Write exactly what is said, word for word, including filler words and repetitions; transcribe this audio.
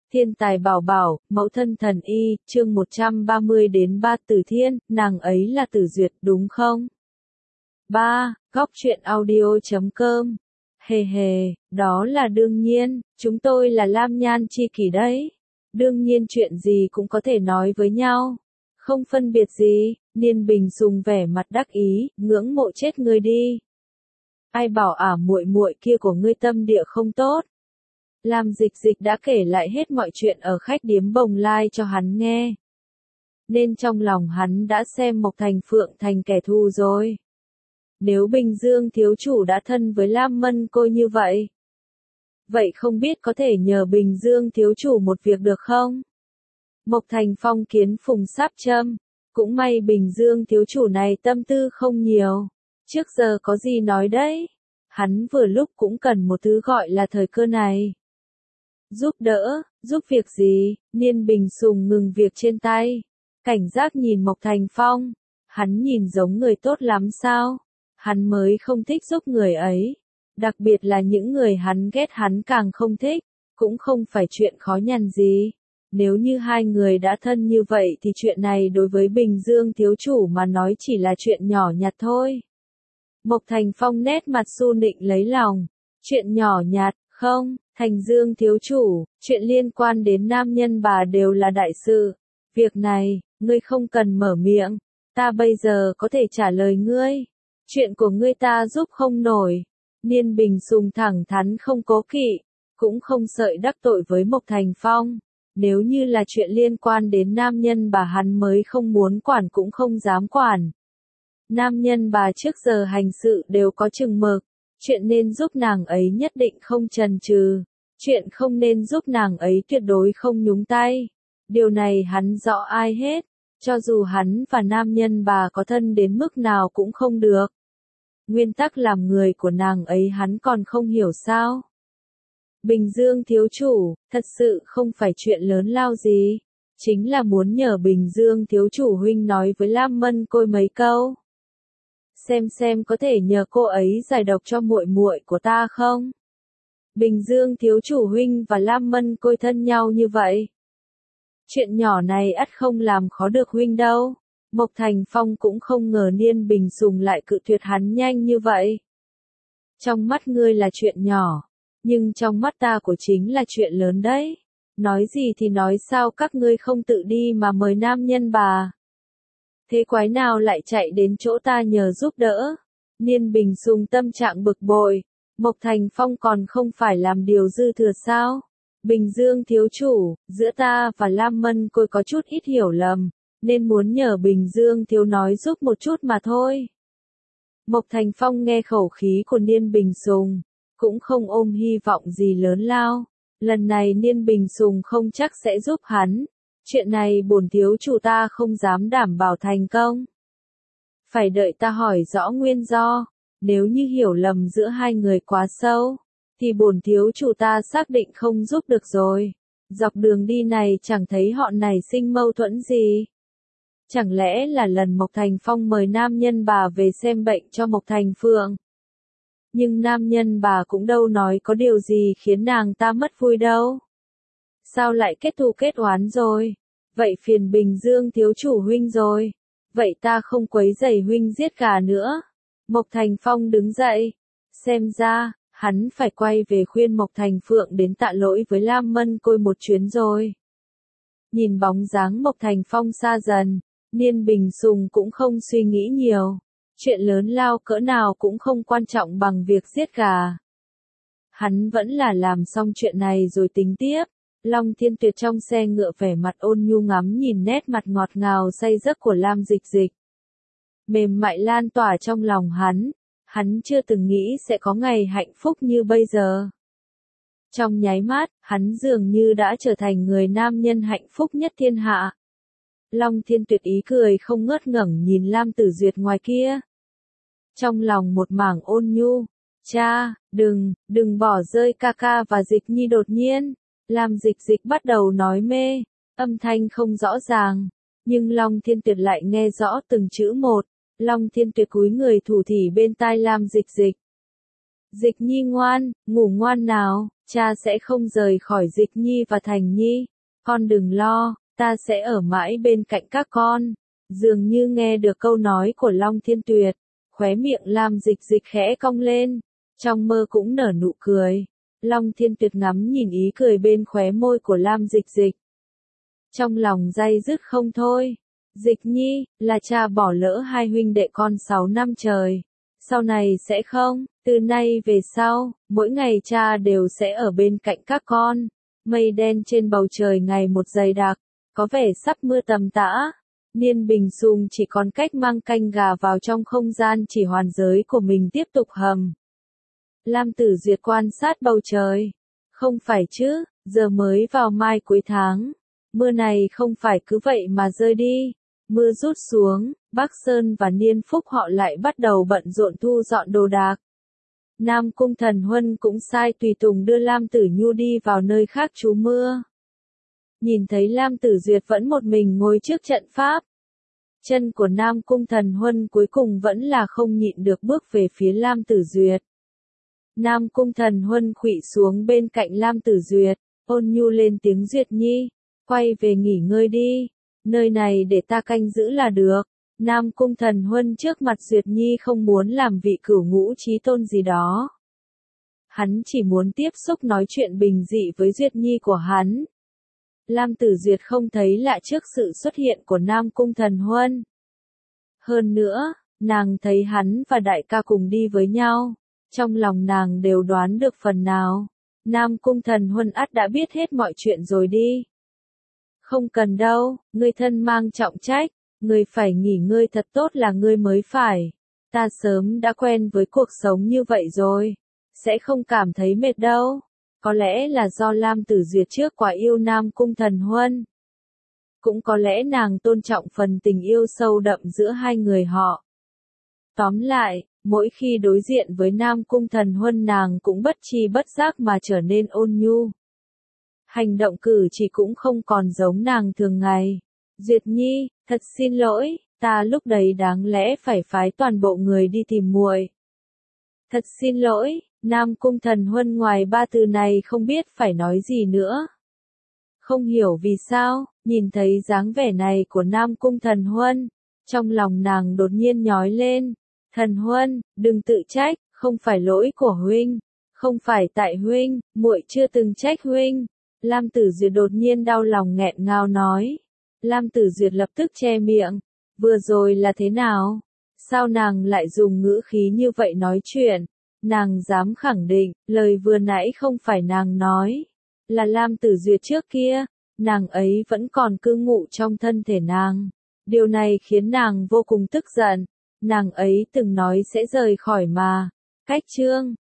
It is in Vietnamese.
Thiên tài bảo bảo, mẫu thân thần y, chương một trăm ba mươi đến ba Tử Thiên, nàng ấy là Tử Duyệt đúng không? ba. Góc truyện audio.com. Hề hề, đó là đương nhiên, chúng tôi là Lam Nhan chi kỷ đấy. Đương nhiên chuyện gì cũng có thể nói với nhau. Không phân biệt gì, Niên Bình dùng vẻ mặt đắc ý, ngưỡng mộ chết ngươi đi. Ai bảo ả muội muội kia của ngươi tâm địa không tốt. Lam Dịch Dịch đã kể lại hết mọi chuyện ở khách điếm Bồng Lai cho hắn nghe. Nên trong lòng hắn đã xem Mộc Thành Phượng thành kẻ thù rồi. Nếu Bình Dương thiếu chủ đã thân với Lam Mân Côi như vậy, vậy không biết có thể nhờ Bình Dương thiếu chủ một việc được không? Mộc Thành Phong kiến phùng sáp châm, cũng may Bình Dương thiếu chủ này tâm tư không nhiều, trước giờ có gì nói đấy, hắn vừa lúc cũng cần một thứ gọi là thời cơ này. Giúp đỡ, giúp việc gì? Niên Bình Sùng ngừng việc trên tay, cảnh giác nhìn Mộc Thành Phong, hắn nhìn giống người tốt lắm sao? Hắn mới không thích giúp người ấy, đặc biệt là những người hắn ghét hắn càng không thích, cũng không phải chuyện khó nhằn gì. Nếu như hai người đã thân như vậy thì chuyện này đối với Bình Dương thiếu chủ mà nói chỉ là chuyện nhỏ nhặt thôi. Mộc Thành Phong nét mặt su nịnh lấy lòng, chuyện nhỏ nhặt, không, Thành Dương thiếu chủ, chuyện liên quan đến nam nhân bà đều là đại sự. Việc này, ngươi không cần mở miệng, ta bây giờ có thể trả lời ngươi. Chuyện của ngươi ta giúp không nổi. Niên Bình Sùng thẳng thắn không cố kỵ, cũng không sợi đắc tội với Mộc Thành Phong. Nếu như là chuyện liên quan đến nam nhân bà hắn mới không muốn quản cũng không dám quản. Nam nhân bà trước giờ hành sự đều có chừng mực, chuyện nên giúp nàng ấy nhất định không chần chừ, chuyện không nên giúp nàng ấy tuyệt đối không nhúng tay. Điều này hắn rõ ai hết, cho dù hắn và nam nhân bà có thân đến mức nào cũng không được. Nguyên tắc làm người của nàng ấy hắn còn không hiểu sao? Bình Dương thiếu chủ, thật sự không phải chuyện lớn lao gì, chính là muốn nhờ Bình Dương thiếu chủ huynh nói với Lam Mân Côi mấy câu. Xem xem có thể nhờ cô ấy giải độc cho muội muội của ta không? Bình Dương thiếu chủ huynh và Lam Mân Côi thân nhau như vậy. Chuyện nhỏ này ắt không làm khó được huynh đâu. Mộc Thành Phong cũng không ngờ Niên Bình Sùng lại cự tuyệt hắn nhanh như vậy. Trong mắt ngươi là chuyện nhỏ, nhưng trong mắt ta của chính là chuyện lớn đấy. Nói gì thì nói sao các ngươi không tự đi mà mời nam nhân bà. Thế quái nào lại chạy đến chỗ ta nhờ giúp đỡ? Niên Bình Sùng tâm trạng bực bội, Mộc Thành Phong còn không phải làm điều dư thừa sao? Bình Dương thiếu chủ, giữa ta và Lam Mân Côi có chút ít hiểu lầm, nên muốn nhờ Bình Dương thiếu nói giúp một chút mà thôi. Mộc Thành Phong nghe khẩu khí của Niên Bình Sùng, cũng không ôm hy vọng gì lớn lao. Lần này Niên Bình Sùng không chắc sẽ giúp hắn. Chuyện này bổn thiếu chủ ta không dám đảm bảo thành công. Phải đợi ta hỏi rõ nguyên do. Nếu như hiểu lầm giữa hai người quá sâu, thì bổn thiếu chủ ta xác định không giúp được rồi. Dọc đường đi này chẳng thấy họ nảy sinh mâu thuẫn gì. Chẳng lẽ là lần Mộc Thành Phong mời nam nhân bà về xem bệnh cho Mộc Thành Phượng? Nhưng nam nhân bà cũng đâu nói có điều gì khiến nàng ta mất vui đâu. Sao lại kết thù kết oán rồi? Vậy phiền Bình Dương thiếu chủ huynh rồi. Vậy ta không quấy rầy huynh giết gà nữa. Mộc Thành Phong đứng dậy. Xem ra, hắn phải quay về khuyên Mộc Thành Phượng đến tạ lỗi với Lam Mân Côi một chuyến rồi. Nhìn bóng dáng Mộc Thành Phong xa dần, Niên Bình Sùng cũng không suy nghĩ nhiều. Chuyện lớn lao cỡ nào cũng không quan trọng bằng việc giết gà. Hắn vẫn là làm xong chuyện này rồi tính tiếp. Long Thiên Tuyệt trong xe ngựa vẻ mặt ôn nhu ngắm nhìn nét mặt ngọt ngào say giấc của Lam Dịch Dịch. Mềm mại lan tỏa trong lòng hắn, hắn chưa từng nghĩ sẽ có ngày hạnh phúc như bây giờ. Trong nháy mắt, hắn dường như đã trở thành người nam nhân hạnh phúc nhất thiên hạ. Long Thiên Tuyệt ý cười không ngớt ngẩng nhìn Lam Tử Duyệt ngoài kia. Trong lòng một mảng ôn nhu, cha, đừng, đừng bỏ rơi ca ca và Dịch Nhi đột nhiên. Lam Dịch Dịch bắt đầu nói mê, âm thanh không rõ ràng, nhưng Long Thiên Tuyệt lại nghe rõ từng chữ một. Long Thiên Tuyệt cúi người thủ thỉ bên tai Lam Dịch Dịch. Dịch Nhi ngoan, ngủ ngoan nào, cha sẽ không rời khỏi Dịch Nhi và Thành Nhi. Con đừng lo, ta sẽ ở mãi bên cạnh các con. Dường như nghe được câu nói của Long Thiên Tuyệt, khóe miệng Lam Dịch Dịch khẽ cong lên, trong mơ cũng nở nụ cười. Long Thiên Tuyệt ngắm nhìn ý cười bên khóe môi của Lam Dịch Dịch. Trong lòng day dứt không thôi. Dịch Nhi, là cha bỏ lỡ hai huynh đệ con sáu năm trời. Sau này sẽ không, từ nay về sau, mỗi ngày cha đều sẽ ở bên cạnh các con. Mây đen trên bầu trời ngày một dày đặc, có vẻ sắp mưa tầm tã. Niên Bình Sùng chỉ còn cách mang canh gà vào trong không gian chỉ hoàn giới của mình tiếp tục hầm. Lam Tử Duyệt quan sát bầu trời. Không phải chứ, giờ mới vào mai cuối tháng. Mưa này không phải cứ vậy mà rơi đi. Mưa rút xuống, Bắc Sơn và Niên Phúc họ lại bắt đầu bận rộn thu dọn đồ đạc. Nam Cung Thần Huân cũng sai tùy tùng đưa Lam Tử Nhu đi vào nơi khác trú mưa. Nhìn thấy Lam Tử Duyệt vẫn một mình ngồi trước trận pháp. Chân của Nam Cung Thần Huân cuối cùng vẫn là không nhịn được bước về phía Lam Tử Duyệt. Nam Cung Thần Huân khuỵu xuống bên cạnh Lam Tử Duyệt, ôn nhu lên tiếng Duyệt Nhi, quay về nghỉ ngơi đi, nơi này để ta canh giữ là được. Nam Cung Thần Huân trước mặt Duyệt Nhi không muốn làm vị cửu ngũ chí tôn gì đó. Hắn chỉ muốn tiếp xúc nói chuyện bình dị với Duyệt Nhi của hắn. Lam Tử Duyệt không thấy lạ trước sự xuất hiện của Nam Cung Thần Huân. Hơn nữa, nàng thấy hắn và đại ca cùng đi với nhau. Trong lòng nàng đều đoán được phần nào. Nam Cung Thần Huân ắt đã biết hết mọi chuyện rồi đi. Không cần đâu, ngươi thân mang trọng trách, ngươi phải nghỉ ngơi thật tốt là ngươi mới phải. Ta sớm đã quen với cuộc sống như vậy rồi, sẽ không cảm thấy mệt đâu. Có lẽ là do Lam Tử Duyệt trước quá yêu Nam Cung Thần Huân. Cũng có lẽ nàng tôn trọng phần tình yêu sâu đậm giữa hai người họ. Tóm lại, mỗi khi đối diện với Nam Cung Thần Huân nàng cũng bất tri bất giác mà trở nên ôn nhu. Hành động cử chỉ cũng không còn giống nàng thường ngày. Duyệt Nhi, thật xin lỗi, ta lúc đấy đáng lẽ phải phái toàn bộ người đi tìm muội. Thật xin lỗi, Nam Cung Thần Huân ngoài ba từ này không biết phải nói gì nữa. Không hiểu vì sao, nhìn thấy dáng vẻ này của Nam Cung Thần Huân, trong lòng nàng đột nhiên nhói lên. Thần Huân, đừng tự trách, không phải lỗi của huynh, không phải tại huynh, muội chưa từng trách huynh. Lam Tử Duyệt đột nhiên đau lòng nghẹn ngào nói. Lam Tử Duyệt lập tức che miệng. Vừa rồi là thế nào? Sao nàng lại dùng ngữ khí như vậy nói chuyện? Nàng dám khẳng định, lời vừa nãy không phải nàng nói. Là Lam Tử Duyệt trước kia, nàng ấy vẫn còn cư ngụ trong thân thể nàng. Điều này khiến nàng vô cùng tức giận. Nàng ấy từng nói sẽ rời khỏi mà. Cách chương